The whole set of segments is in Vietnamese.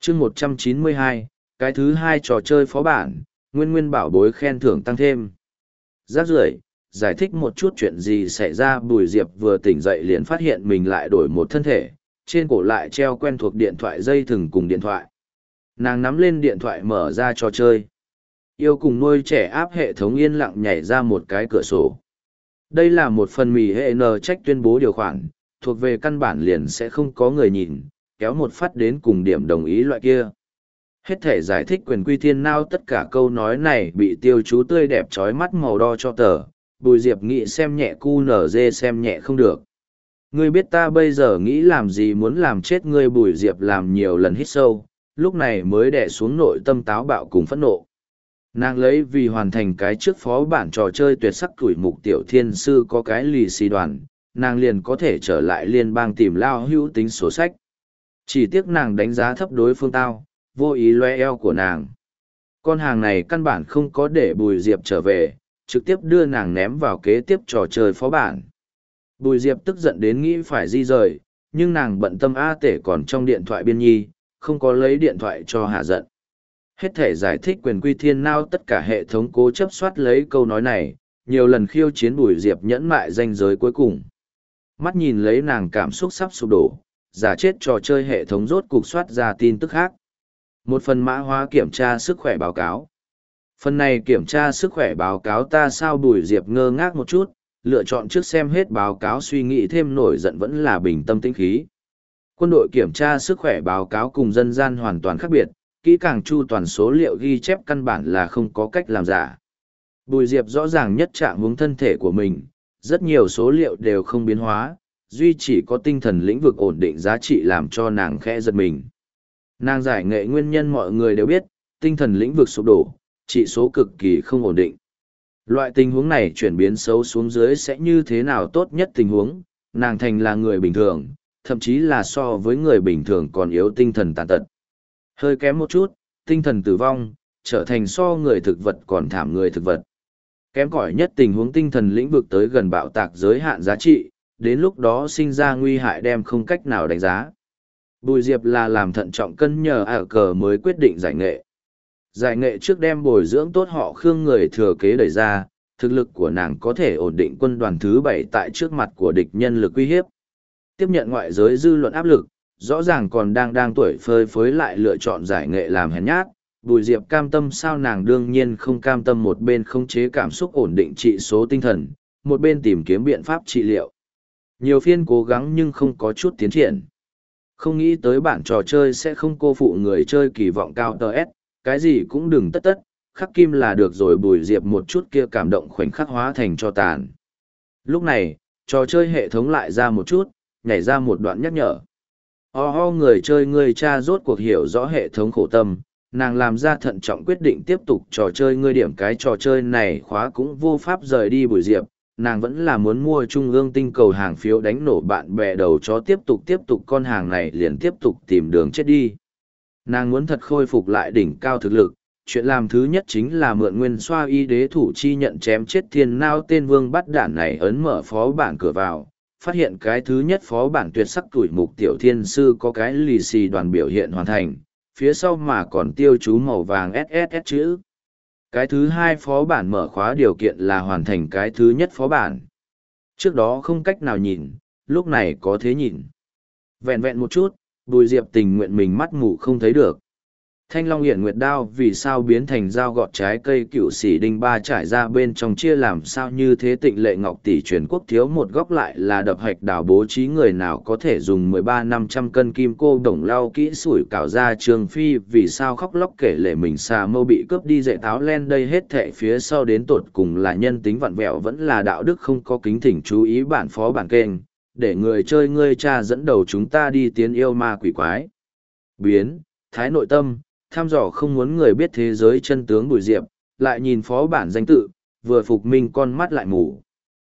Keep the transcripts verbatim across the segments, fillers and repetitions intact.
chương một trăm chín mươi hai, cái thứ hai trò chơi phó bản, nguyên nguyên bảo bối khen thưởng tăng thêm. Rác rưởi, giải thích một chút chuyện gì xảy ra. Bùi Diệp vừa tỉnh dậy liền phát hiện mình lại đổi một thân thể, trên cổ lại treo quen thuộc điện thoại dây thừng cùng điện thoại. Nàng nắm lên điện thoại mở ra trò chơi. Yêu cùng nuôi trẻ áp hệ thống yên lặng nhảy ra một cái cửa sổ. Đây là một phần mì hệ n trách tuyên bố điều khoản, thuộc về căn bản liền sẽ không có người nhìn, kéo một phát đến cùng điểm đồng ý loại kia. Hết thể giải thích quyền quy thiên nao, tất cả câu nói này bị tiêu chú tươi đẹp trói mắt màu đo cho tờ. Bùi Diệp nghĩ xem nhẹ cu nở dê xem nhẹ không được. Ngươi biết ta bây giờ nghĩ làm gì, muốn làm chết ngươi. Bùi Diệp làm nhiều lần hít sâu, lúc này mới đè xuống nội tâm táo bạo cùng phẫn nộ. Nàng lấy vì hoàn thành cái trước phó bản trò chơi tuyệt sắc tuổi mục tiểu thiên sư có cái lì xì đoàn, nàng liền có thể trở lại liên bang tìm lao hữu tính sổ sách. Chỉ tiếc nàng đánh giá thấp đối phương tao, vô ý loe eo của nàng. Con hàng này căn bản không có để Bùi Diệp trở về, trực tiếp đưa nàng ném vào kế tiếp trò chơi phó bản. Bùi Diệp tức giận đến nghĩ phải di rời, nhưng nàng bận tâm A Tể còn trong điện thoại biên nhi, không có lấy điện thoại cho hạ giận. Hết thể giải thích quyền quy thiên nao, tất cả hệ thống cố chấp soát lấy câu nói này, nhiều lần khiêu chiến Bùi Diệp nhẫn mại danh giới cuối cùng. Mắt nhìn lấy nàng cảm xúc sắp sụp đổ, giả chết trò chơi hệ thống rốt cục soát ra tin tức khác. Một phần mã hóa kiểm tra sức khỏe báo cáo. Phần này kiểm tra sức khỏe báo cáo ta sao? Bùi Diệp ngơ ngác một chút, lựa chọn trước xem hết báo cáo, suy nghĩ thêm nổi giận vẫn là bình tâm tĩnh khí. Quân đội kiểm tra sức khỏe báo cáo cùng dân gian hoàn toàn khác biệt, kỹ càng chu toàn số liệu ghi chép căn bản là không có cách làm giả. Bùi Diệp rõ ràng nhất trạng hướng thân thể của mình, rất nhiều số liệu đều không biến hóa, duy chỉ có tinh thần lĩnh vực ổn định giá trị làm cho nàng khẽ giật mình. Nàng giải nghệ nguyên nhân mọi người đều biết, tinh thần lĩnh vực sụp đổ, trị số cực kỳ không ổn định. Loại tình huống này chuyển biến xấu xuống dưới sẽ như thế nào? Tốt nhất tình huống, nàng thành là người bình thường, thậm chí là so với người bình thường còn yếu tinh thần tàn tật. Hơi kém một chút, tinh thần tử vong, trở thành so người thực vật còn thảm người thực vật. Kém cỏi nhất tình huống, tinh thần lĩnh vực tới gần bạo tạc giới hạn giá trị, đến lúc đó sinh ra nguy hại đem không cách nào đánh giá. Bùi Diệp là làm thận trọng cân nhờ ở cờ mới quyết định giải nghệ. Giải nghệ trước đem bồi dưỡng tốt họ Khương người thừa kế đẩy ra, thực lực của nàng có thể ổn định quân đoàn thứ bảy tại trước mặt của địch nhân lực uy hiếp. Tiếp nhận ngoại giới dư luận áp lực, rõ ràng còn đang đang tuổi phơi phới lại lựa chọn giải nghệ làm hèn nhát. Bùi Diệp cam tâm sao? Nàng đương nhiên không cam tâm, một bên khống chế cảm xúc ổn định trị số tinh thần, một bên tìm kiếm biện pháp trị liệu. Nhiều phiên cố gắng nhưng không có chút tiến triển. Không nghĩ tới bản trò chơi sẽ không cô phụ người chơi kỳ vọng cao tờ S, cái gì cũng đừng tất tất, khắc kim là được rồi. Bùi Diệp một chút kia cảm động khoảnh khắc hóa thành cho tàn. Lúc này, trò chơi hệ thống lại ra một chút, nhảy ra một đoạn nhắc nhở. Ho ho, người chơi người cha rốt cuộc hiểu rõ hệ thống khổ tâm, nàng làm ra thận trọng quyết định tiếp tục trò chơi. Ngươi điểm cái trò chơi này khóa cũng vô pháp rời đi. Bùi Diệp, nàng vẫn là muốn mua trung ương tinh cầu hàng phiếu đánh nổ bạn bè đầu chó, tiếp tục tiếp tục con hàng này liền tiếp tục tìm đường chết đi. Nàng muốn thật khôi phục lại đỉnh cao thực lực, chuyện làm thứ nhất chính là mượn nguyên xoa y đế thủ chi nhận chém chết thiên nao tên vương bắt đản này. Ấn mở phó bản cửa vào, phát hiện cái thứ nhất phó bản tuyệt sắc tuổi mục tiểu thiên sư có cái lì xì đoàn biểu hiện hoàn thành, phía sau mà còn tiêu chú màu vàng ét ét ét chữ. Cái thứ hai phó bản mở khóa điều kiện là hoàn thành cái thứ nhất phó bản. Trước đó không cách nào nhìn, lúc này có thế nhìn. Vẹn vẹn một chút, Bùi Diệp tình nguyện mình mắt mù không thấy được. Thanh Long Hiển Nguyệt Đao vì sao biến thành dao gọt trái cây cựu sĩ đinh ba trải ra bên trong chia làm sao như thế? Tịnh Lệ Ngọc tỷ truyền quốc thiếu một góc lại là đập hạch đào bố trí, người nào có thể dùng mười ba năm trăm cân kim cô đồng lau kỹ sủi cảo ra? Trường Phi vì sao khóc lóc kể lể mình xà mâu bị cướp đi dạy táo len? Đây hết thệ phía sau đến tột cùng là nhân tính vặn vẹo vẫn là đạo đức không có kính. Thỉnh chú ý bản phó bản kênh, để người chơi ngươi cha dẫn đầu chúng ta đi tiến yêu ma quỷ quái. Biến, thái nội tâm, thăm dò không muốn người biết thế giới chân tướng. Bùi Diệp lại nhìn phó bản danh tự, vừa phục minh con mắt lại mù.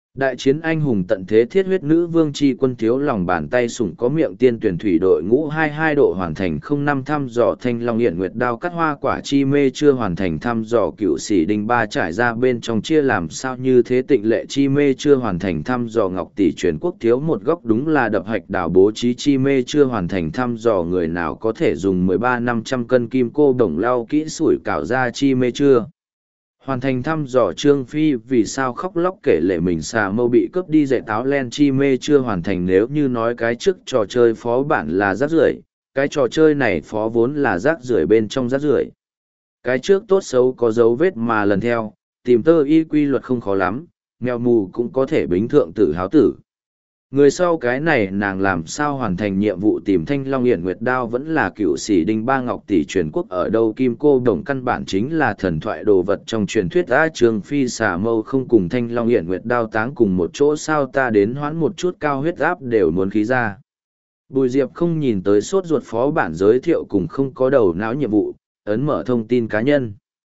Đại chiến anh hùng tận thế thiết huyết nữ vương chi quân thiếu lòng bàn tay sủng có miệng tiên tuyển thủy đội ngũ hai mươi hai độ hoàn thành không năm thăm dò thanh long hiển nguyệt đao cắt hoa quả chi mê chưa hoàn thành thăm dò cựu sĩ đinh ba trải ra bên trong chia làm sao như thế tịnh lệ chi mê chưa hoàn thành thăm dò ngọc tỷ truyền quốc thiếu một góc đúng là đập hạch đảo bố trí chi mê chưa hoàn thành thăm dò người nào có thể dùng mười ba năm trăm cân kim cô đồng lau kỹ sủi cảo ra chi mê chưa hoàn thành thăm dò Trương Phi vì sao khóc lóc kể lể mình xà mâu bị cướp đi dạy táo len chi mê chưa hoàn thành nếu như nói cái trước trò chơi phó bản là rác rưởi cái trò chơi này phó vốn là rác rưởi bên trong rác rưởi cái trước tốt xấu có dấu vết mà lần theo tìm tơ y quy luật không khó lắm mèo mù cũng có thể bính thượng tử háo tử người sau cái này nàng làm sao hoàn thành nhiệm vụ tìm thanh long hiển nguyệt đao vẫn là cựu sĩ đinh ba ngọc tỷ truyền quốc ở đâu kim cô đồng căn bản chính là thần thoại đồ vật trong truyền thuyết a trường phi xà mâu không cùng thanh long hiển nguyệt đao táng cùng một chỗ sao ta đến hoãn một chút cao huyết áp đều muốn khí ra bùi diệp không nhìn tới sốt ruột phó bản giới thiệu cùng không có đầu não nhiệm vụ ấn mở thông tin cá nhân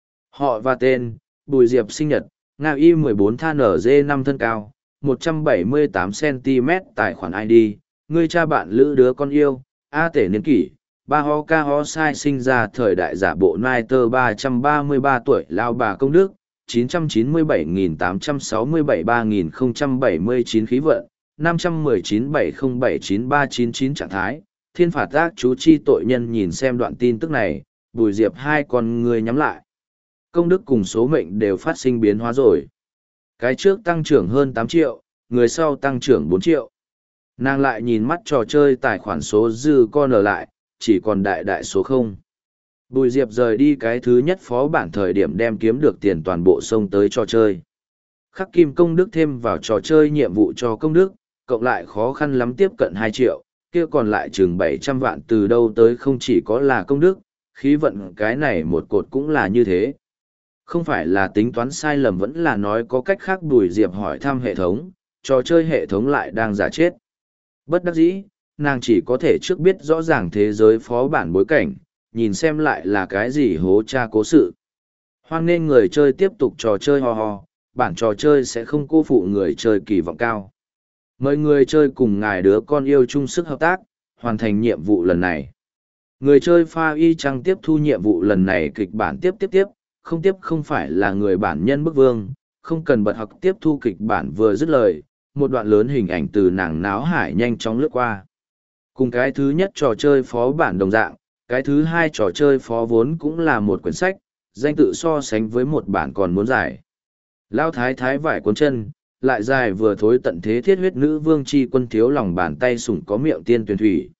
họ và tên bùi diệp sinh nhật nga y mười bốn than ở dê năm thân cao một trăm bảy mươi tám xăng-ti-mét tài khoản i đê, ngươi cha bạn lữ đứa con yêu, A tể niên kỷ, ba ho ca ho sai sinh ra thời đại giả bộ nai tơ ba trăm ba mươi ba tuổi lao bà công đức, chín trăm chín mươi bảy nghìn tám trăm sáu mươi bảy ba nghìn không trăm bảy mươi chín khí vận, năm trăm mười chín bảy không bảy chín ba chín chín trạng thái, thiên phạt ác chú chi tội nhân nhìn xem đoạn tin tức này, bùi diệp hai con người nhắm lại. Công đức cùng số mệnh đều phát sinh biến hóa rồi. Cái trước tăng trưởng hơn tám triệu, người sau tăng trưởng bốn triệu. Nàng lại nhìn mắt trò chơi tài khoản số dư con ở lại, chỉ còn đại đại số không. Bùi Diệp rời đi cái thứ nhất phó bản thời điểm đem kiếm được tiền toàn bộ sông tới trò chơi. Khắc kim công đức thêm vào trò chơi nhiệm vụ cho công đức, cộng lại khó khăn lắm tiếp cận hai triệu, kia còn lại chừng bảy trăm vạn từ đâu tới không chỉ có là công đức, khí vận cái này một cột cũng là như thế. Không phải là tính toán sai lầm vẫn là nói có cách khác Bùi Diệp hỏi thăm hệ thống, trò chơi hệ thống lại đang giả chết. Bất đắc dĩ, nàng chỉ có thể trước biết rõ ràng thế giới phó bản bối cảnh, nhìn xem lại là cái gì hố cha cố sự. Hoan nên người chơi tiếp tục trò chơi ho ho, bản trò chơi sẽ không cô phụ người chơi kỳ vọng cao. Mời người chơi cùng ngài đứa con yêu chung sức hợp tác, hoàn thành nhiệm vụ lần này. Người chơi pha y chăng tiếp thu nhiệm vụ lần này kịch bản tiếp tiếp tiếp, không tiếp không phải là người bản nhân bức vương, không cần bật học tiếp thu kịch bản vừa dứt lời, một đoạn lớn hình ảnh từ nàng náo hải nhanh chóng lướt qua. Cùng cái thứ nhất trò chơi phó bản đồng dạng, cái thứ hai trò chơi phó vốn cũng là một quyển sách, danh tự so sánh với một bản còn muốn giải. Lao thái thái vải cuốn chân, lại dài vừa thối tận thế thiết huyết nữ vương chi quân thiếu lòng bàn tay sủng có miệng tiên tuyển thủy.